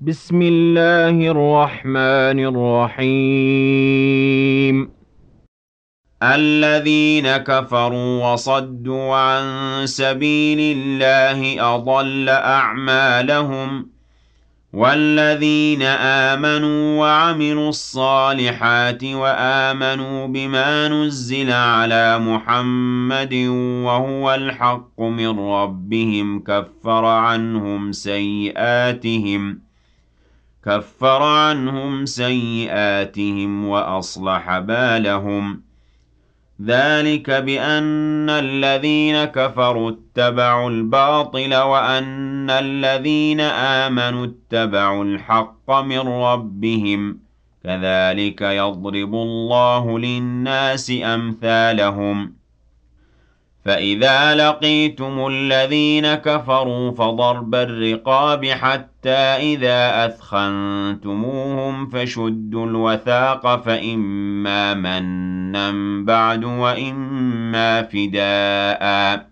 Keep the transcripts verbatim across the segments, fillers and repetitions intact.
بسم الله الرحمن الرحيم الذين كفروا وصدوا عن سبيل الله أضل أعمالهم والذين آمنوا وعملوا الصالحات وآمنوا بما نزل على محمد وهو الحق من ربهم كفر عنهم سيئاتهم كفر عنهم سيئاتهم وأصلح بالهم ذلك بأن الذين كفروا اتبعوا الباطل وأن الذين آمنوا اتبعوا الحق من ربهم كذلك يضرب الله للناس أمثالهم فإذا لقيتم الذين كفروا فضرب الرقاب حتى إذا أثخنتموهم فشدوا الوثاق فإما منا بعد وإما فداء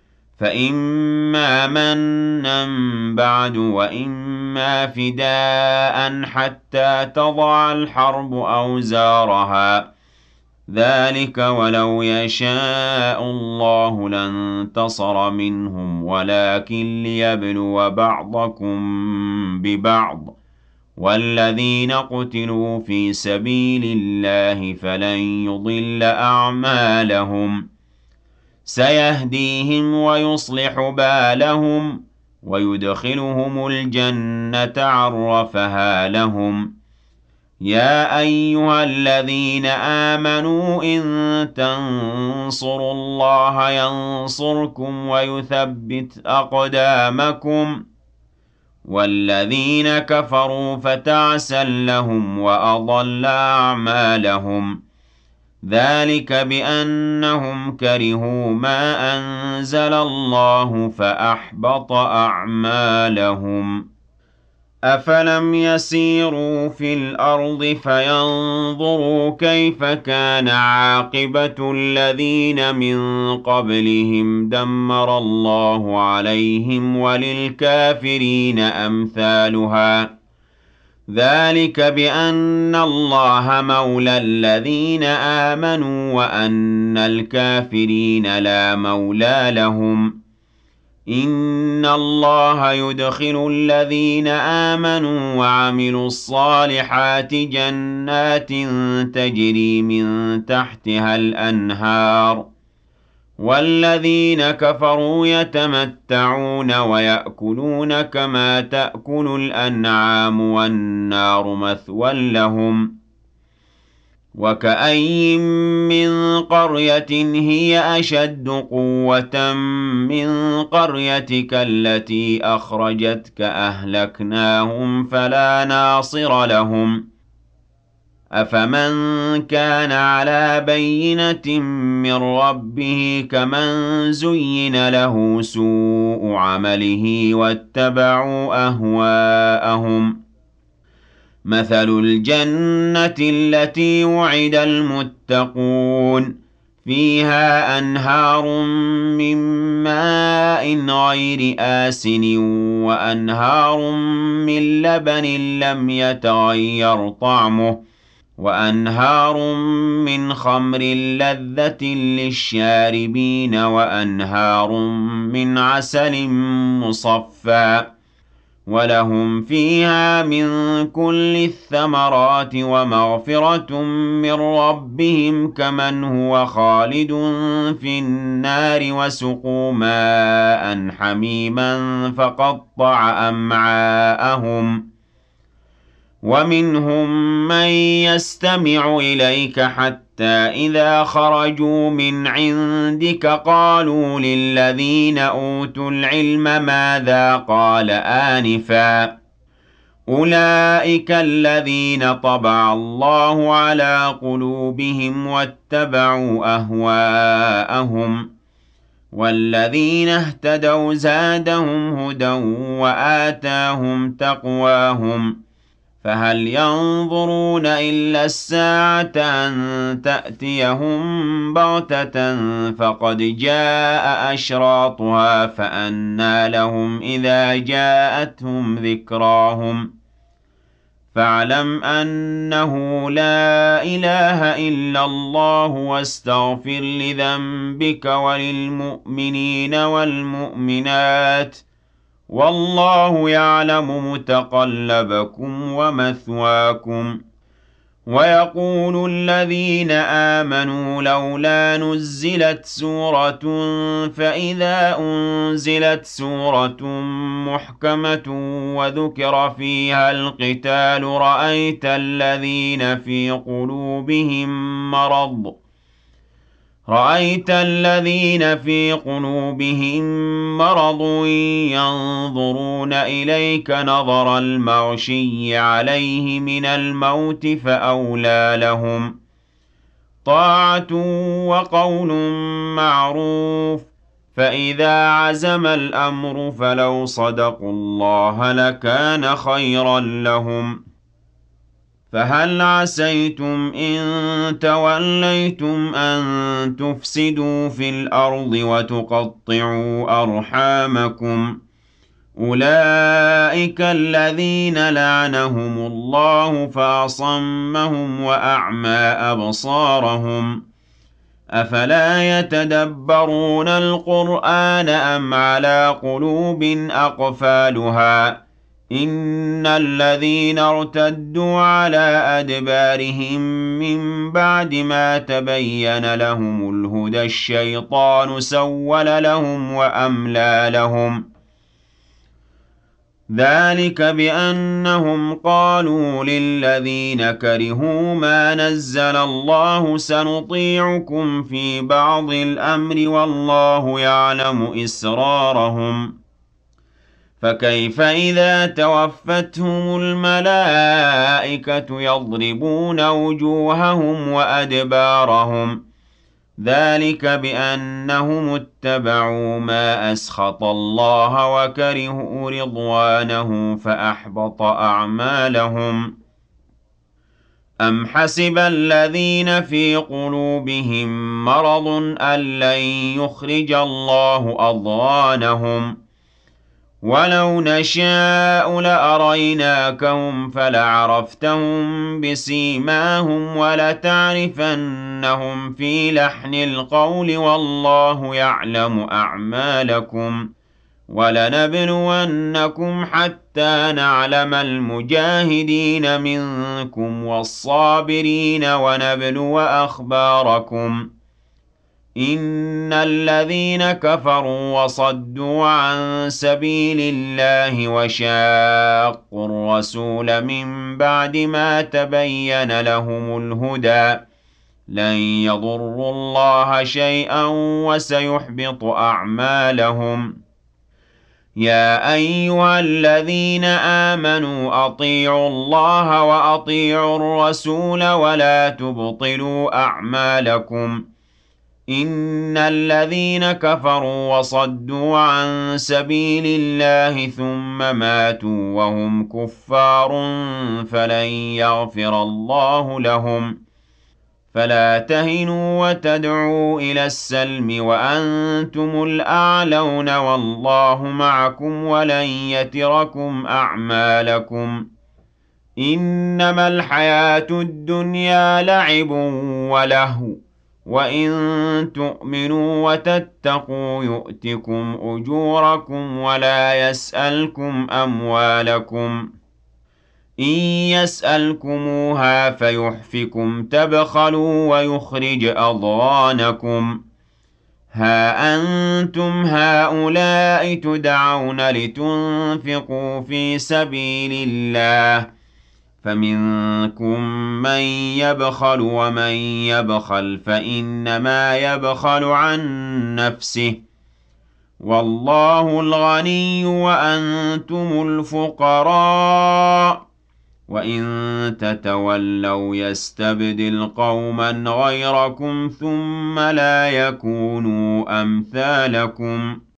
فإما منا بعد وإما فداء حتى تضع الحرب أوزارها ذلك ولو يشاء الله لانتصر منهم ولكن ليبلو بعضكم ببعض والذين قتلوا في سبيل الله فلن يضل أعمالهم سيهديهم ويصلح بالهم ويدخلهم الجنة عرفها لهم يا أيها الذين آمنوا إن تنصروا الله ينصركم ويثبت أقدامكم والذين كفروا فتعسا لهم وأضل أعمالهم ذلك بأنهم كرهوا ما أنزل الله فأحبط أعمالهم أفلم يسيروا في الأرض فينظروا كيف كان عاقبة الذين من قبلهم دمر الله عليهم وللكافرين أمثالها ذلك بأن الله مولى الذين آمنوا وأن الكافرين لا مولى لهم إن الله يدخل الذين آمنوا وعملوا الصالحات جنات تجري من تحتها الأنهار والذين كفروا يتمتعون ويأكلون كما تأكل الأنعام والنار مثوى لهم وكأين من قرية هي أشد قوة من قريتك التي أخرجتك أهلكناهم فلا ناصر لهم أفمن كان على بينة من ربه كمن زين له سوء عمله واتبعوا أهواءهم مثل الجنة التي وعد المتقون فيها أنهار من ماء غير آسن وأنهار من لبن لم يتغير طعمه وأنهار من خمر لذة للشاربين وأنهار من عسل مصفى ولهم فيها من كل الثمرات ومغفرة من ربهم كمن هو خالد في النار وسقوا ماء حميما فقطع أمعاءهم ومنهم من يستمع إليك حتى إذا خرجوا من عندك قالوا للذين أوتوا العلم ماذا قال آنفا أولئك الذين طبع الله على قلوبهم واتبعوا أهواءهم والذين اهتدوا زادهم هدى وآتاهم تقواهم فهل ينظرون إلا الساعة أن تأتيهم بغتة فقد جاء أشراطها فأنى لهم إذا جاءتهم ذكراهم فاعلم أنه لا إله إلا الله واستغفر لذنبك وللمؤمنين والمؤمنات والله يعلم متقلبكم ومثواكم ويقول الذين آمنوا لولا نزلت سورة فإذا أنزلت سورة محكمة وذكر فيها القتال رأيت الذين في قلوبهم مرض رأيت الذين في قلوبهم مرض ينظرون إليك نظر المغشي عليه من الموت فأولى لهم طاعة وقول معروف فإذا عزم الأمر فلو صدقوا الله لكان خيرا لهم فهل عسيتم إن توليتم أن تفسدوا في الأرض وتقطعوا أرحامكم أولئك الذين لعنهم الله فأصمهم وأعمى أبصارهم أفلا يتدبرون القرآن أم على قلوب أقفالها إن الذين ارتدوا على أدبارهم من بعد ما تبين لهم الهدى الشيطان سول لهم وأملى لهم ذلك بأنهم قالوا للذين كرهوا ما نزل الله سنطيعكم في بعض الأمر والله يعلم إسرارهم فكيف إذا توفتهم الملائكة يضربون وجوههم وأدبارهم ذلك بأنهم اتبعوا ما أسخط الله وكرهوا رضوانه فأحبط أعمالهم أم حسب الذين في قلوبهم مرض أن لن يخرج الله أضغانهم ولو نشاء لأريناكهم فلعرفتهم بسيماهم ولتعرفنهم في لحن القول والله يعلم أعمالكم ولنبلونكم حتى نعلم المجاهدين منكم والصابرين ونبلو أخباركم إن الذين كفروا وصدوا عن سبيل الله وشاقوا الرسول من بعد ما تبين لهم الهدى لن يضروا الله شيئا وسيحبط أعمالهم يا أيها الذين آمنوا أطيعوا الله وأطيعوا الرسول ولا تبطلوا أعمالكم إن الذين كفروا وصدوا عن سبيل الله ثم ماتوا وهم كفار فلن يغفر الله لهم فلا تهنوا وتدعوا إلى السلم وأنتم الأعلون والله معكم ولن يتركم أعمالكم إنما الحياة الدنيا لعب ولهو وَإِن تُؤْمِنُوا وَتَتَّقُوا يُؤْتِكُمْ أُجُورَكُمْ وَلَا يَسْأَلْكُمْ أَمْوَالَكُمْ إِن يَسْأَلْكُمُوهَا فَيُحْفِكُمْ تَبْخَلُوا وَيُخْرِجْ أَضْغَانَكُمْ ها أنتم هؤلاء تدعون لتنفقوا في سبيل الله فمنكم من يبخل ومن يبخل فإنما يبخل عن نفسه والله الغني وأنتم الفقراء وإن تتولوا يستبدل قوما غيركم ثم لا يكونوا أمثالكم